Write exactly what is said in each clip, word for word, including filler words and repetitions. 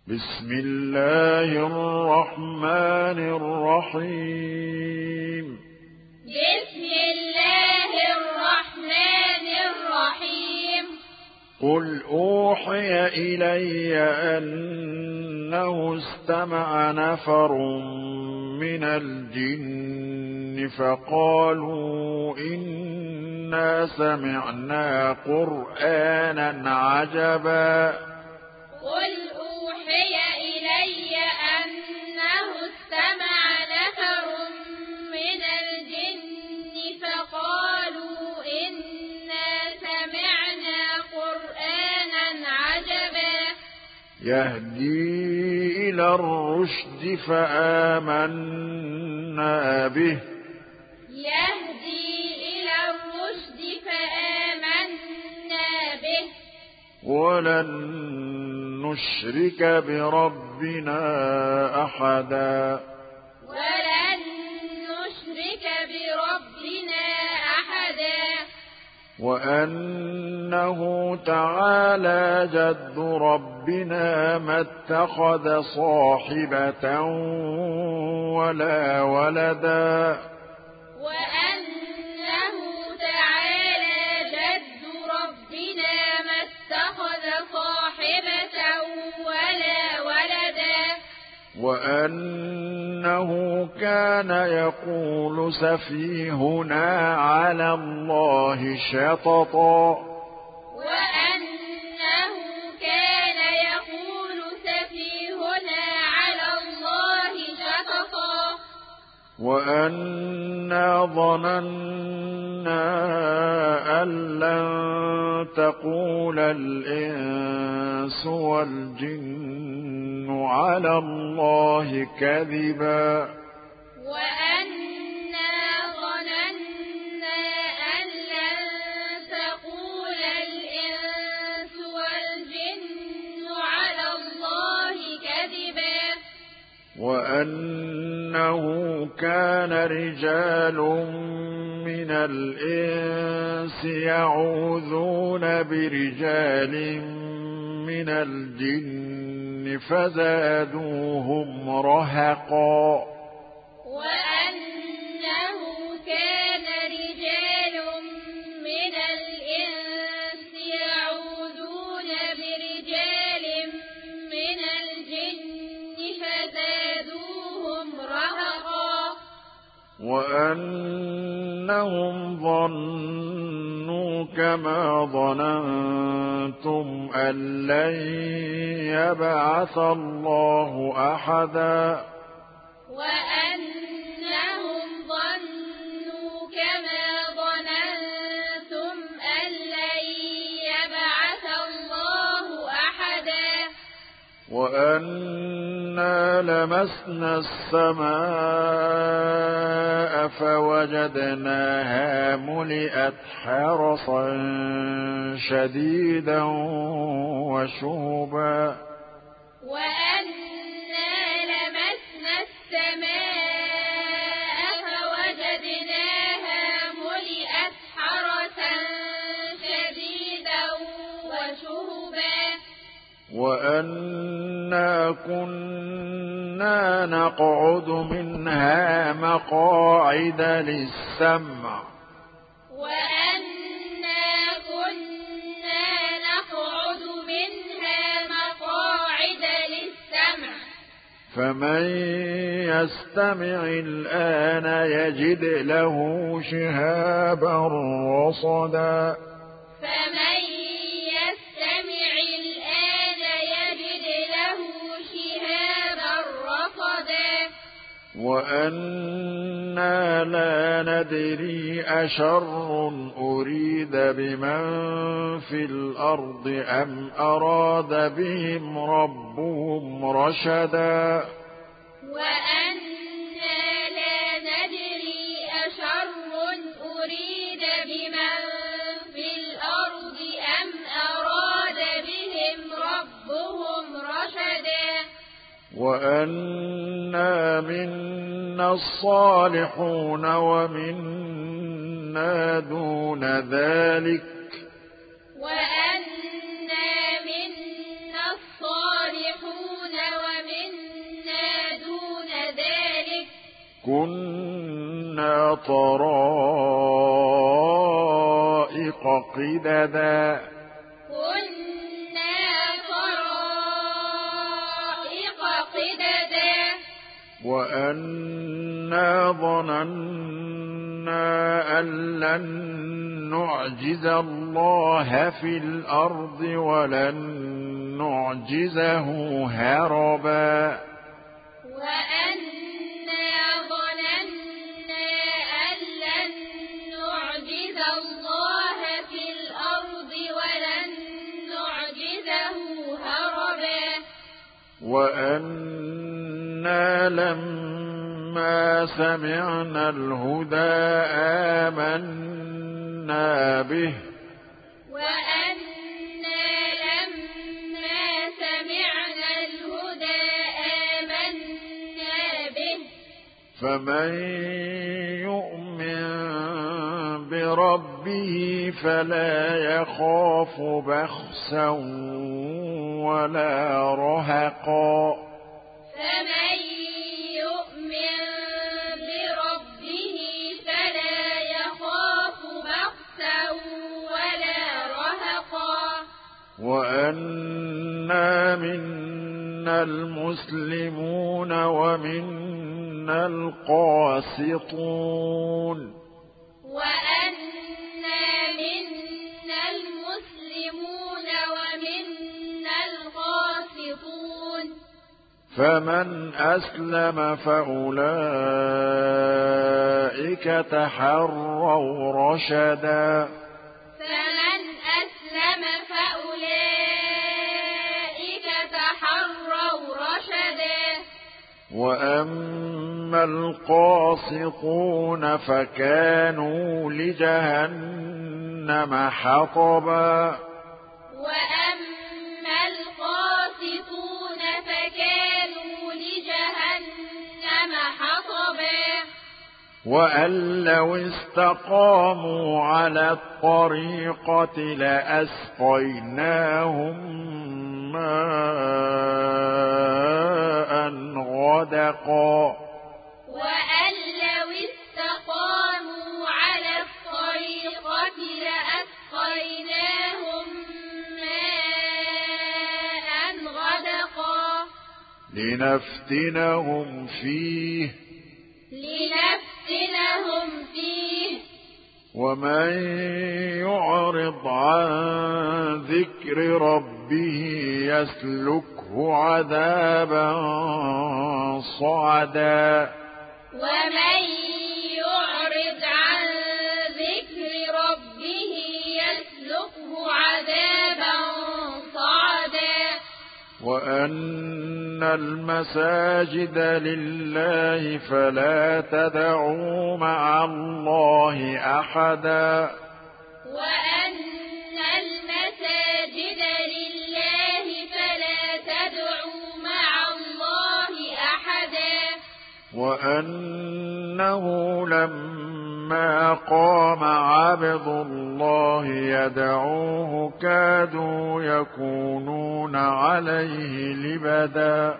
بسم الله الرحمن الرحيم بسم الله الرحمن الرحيم قل أوحي إلي أنه استمع نفر من الجن فقالوا إنا سمعنا قرآنا عجبا قل أوحي إلي أنه استمع نفر من الجن فقالوا إنا سمعنا قرآنا عجبا يهدي إلى الرشد فآمنا به يهدي إلى الرشد فآمنا به ولن نشرك بربنا أحدا ولن نشرك بربنا أحدا وأنه تعالى جد ربنا ما اتخذ صاحبة ولا ولدا وأنه تعالى جد ربنا ما اتخذ صاحبة ولا ولدا وأنه كان يقول سفيهنا على الله شططا وأنه كان يقول سفيهنا على الله شططا وأنا ظننا أن لن تقول الإنس والجن على الله كذبا وأنا ظننا أن لن تقول الإنس والجن على الله كذبا وأنه كان رجال من الإنس يعوذون برجال من الجن فزادوهم رهقا وأنه كان رجال من الإنس يعوذون برجال من الجن فزادوهم رهقا وأنهم ظنوا كما ظننتم أن لن يبعث الله أحدا وأنهم ظنوا كما ظننتم أن لن يبعث الله أحدا وأنا لمسنا السماء فوجدناها ملئت حرسا شديدا وشهبا وأنا لمسنا السماء فوجدناها ملئت حرسا شديدا وشهبا وأنا كنا نقعد منها مقاعد للسمع وأنا كنا نقعد منها مقاعد للسمع فمن يستمع الآن يجد له شهابا رصدا فمن يستمع الآن يجد له شهابا رصدا وأنا لا ندري أشر أريد بمن في الأرض أم أراد بهم ربهم رشدا وأنا لا ندري أشر أريد بمن في الأرض أم أراد بهم ربهم رشدا وأنا منا الصالحون ومنا دون ذلك وأنا منا الصالحون كنا طرائق قددا كنا طرائق قددا وأنا ظننا أن لن نعجز الله في الأرض ولن نعجزه هربا وأنا ظننا أن لن نعجز الله في الأرض ولن نعجزه هربا وأنا لما سمعنا الهدى آمنا به وأنا لما سمعنا الهدى آمنا به فمن يؤمن بربه فلا يخاف بخسا ولا رهقا فمن يؤمن بربه فلا يخاف بخسا ولا رهقا وأنا منا المسلمون ومنا القاسطون وأنا منا المسلمون ومنا القاسطون فمن أسلم فأولئك تحروا رشدا فمن أسلم فأولئك تحروا رشدا وأما القاسطون فكانوا لجهنم حطبا وأما القاسطون فكانوا لجهنم حطبا وأن لو استقاموا على الطريقة لأسقيناهم ماء غدقا وأن لو استقاموا على الطريقة لأسقيناهم ماء غدقا لنفتنهم فيه لنفتنهم فيه ومن يعرض عن ذكر ربه يسلكه عذابا صعدا ومن يعرض عن ذكر ربه يسلكه عذابا صعدا وأن المساجد لله فلا تدعوا مع الله أحدا وأن المساجد لله فلا تدعوا مع الله أحدا وأنه لما قام عبد الله يدعوه كادوا يكونون عليه لبدا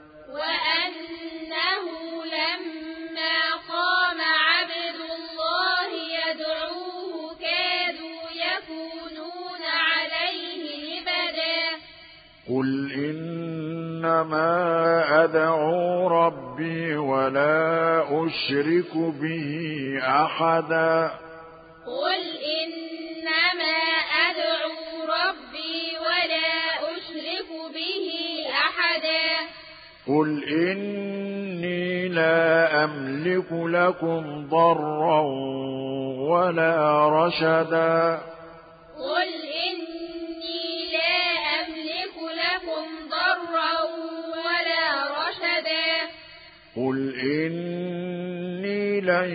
وأنه لما قام عبد الله يدعوه كادوا يكونون عليه لبدا قل إنما أدعو ربي ولا أشرك به أحدا قل إنما أدعو ربي ولا أشرك به أحدا قل إني لا أملك لكم ضرا ولا رشدا قل إني لا أملك لكم ضرا ولا رشدا قل إني لن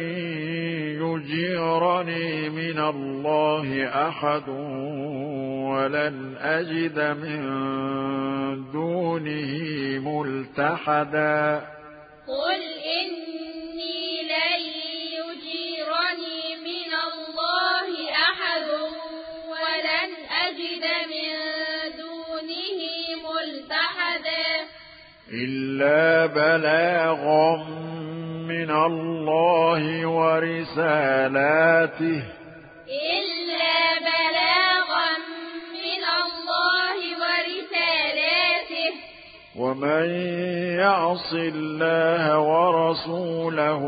يجيرني من الله أحد ولن أجد من دونه ملتحدا قل إني لن يجيرني من الله أحد ولن أجد من دونه ملتحدا إلا بلاغا من من الله ورسالاته إلا بلاغا من الله ورسالاته ومن يعص الله ورسوله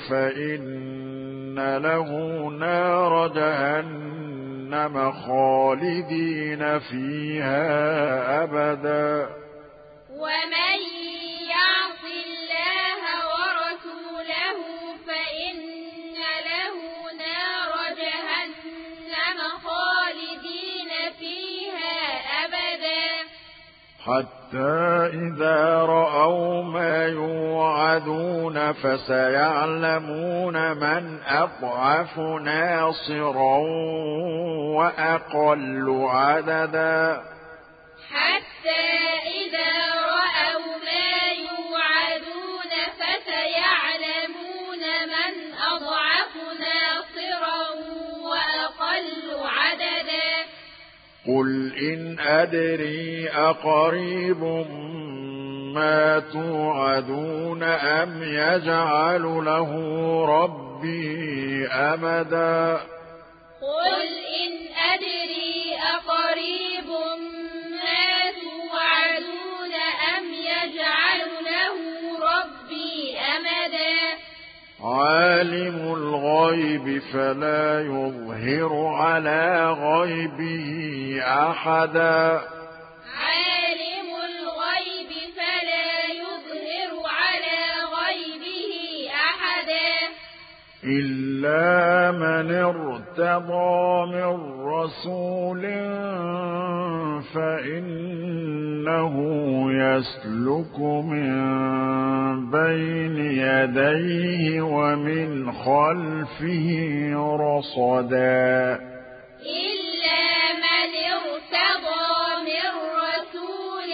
فإن له نار جهنم خالدين فيها أبدا ومن يعص الله ورسوله فإن له نار جهنم خالدين فيها أبدا حتى إذا رأوا ما يوعدون فسيعلمون من أضعف ناصرا وأقل عددا حتى إذا رأوا ما يوعدون فسيعلمون من أضعف ناصرا وأقل عددا قل إن أدري أقريب ما توعدون أم يجعل له ربي أمدا قل إن أدري أقريب ما توعدون أم يجعل له ربي أمدا عالم الغيب فلا يظهر على غيبه أحدا عالم الغيب فلا يظهر على غيبه أحدا إلا من ارتضى من رسول فإنه يسلك من بين يديه ومن خلفه رصدا إلا من ارتضى من رسول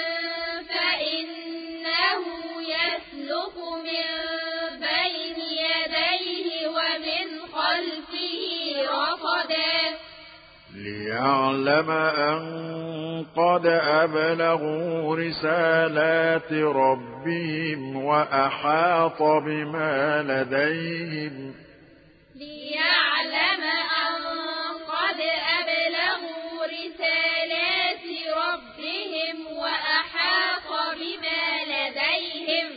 فإنه يسلك من بين يديه ومن خلفه رصدا ليعلم أن قد أبلغوا رسالات ربهم وأحاط بما لديهم ليعلم أن قد أبلغوا رسالات ربهم وأحاط بما لديهم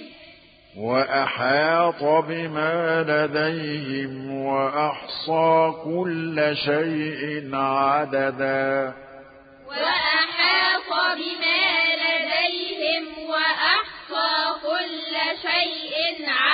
وأحاط بما لديهم وأحصى كل شيء عددا وأحاط بما لديهم وأحصى كل شيء عددا